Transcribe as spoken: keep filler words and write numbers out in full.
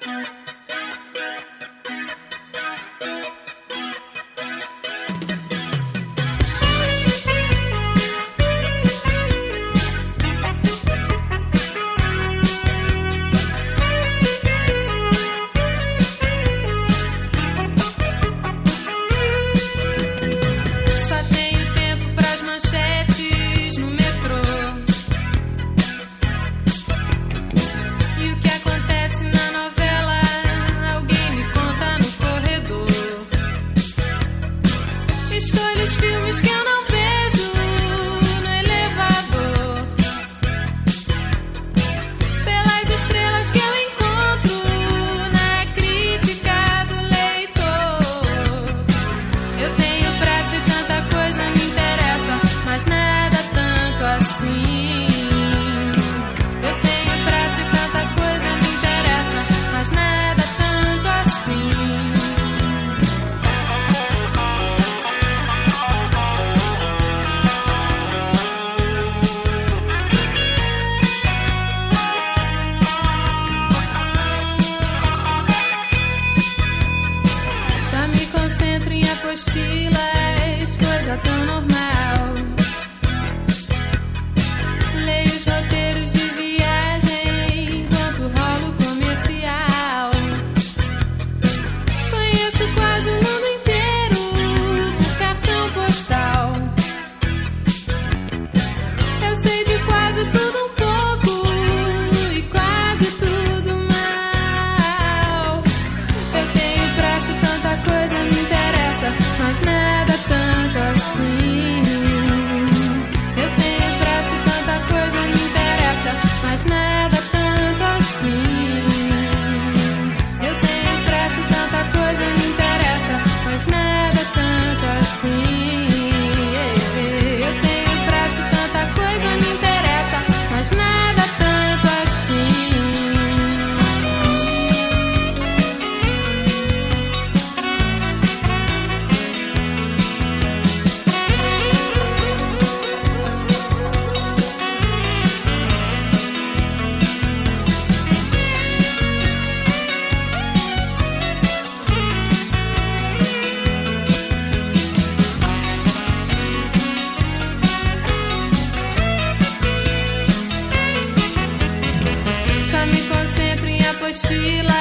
Apostilas, coisa tão normal. Leio os roteiros de viagem enquanto rolo comercial. Conheço quase o mundo inteiro por cartão postal. Eu sei de quase tudo um pouco e quase tudo mal. Eu tenho pressa e tanta coisa me interessa, mas nada tanto assim. Eu tenho pressa e tanta coisa me interessa, mas nada tanto assim. Eu tenho pressa e tanta coisa me interessa, mas nada tanto assim. Eu tenho pressa e tanta coisa me interessa, mas nada tanto assim. Só me concentro em apostila.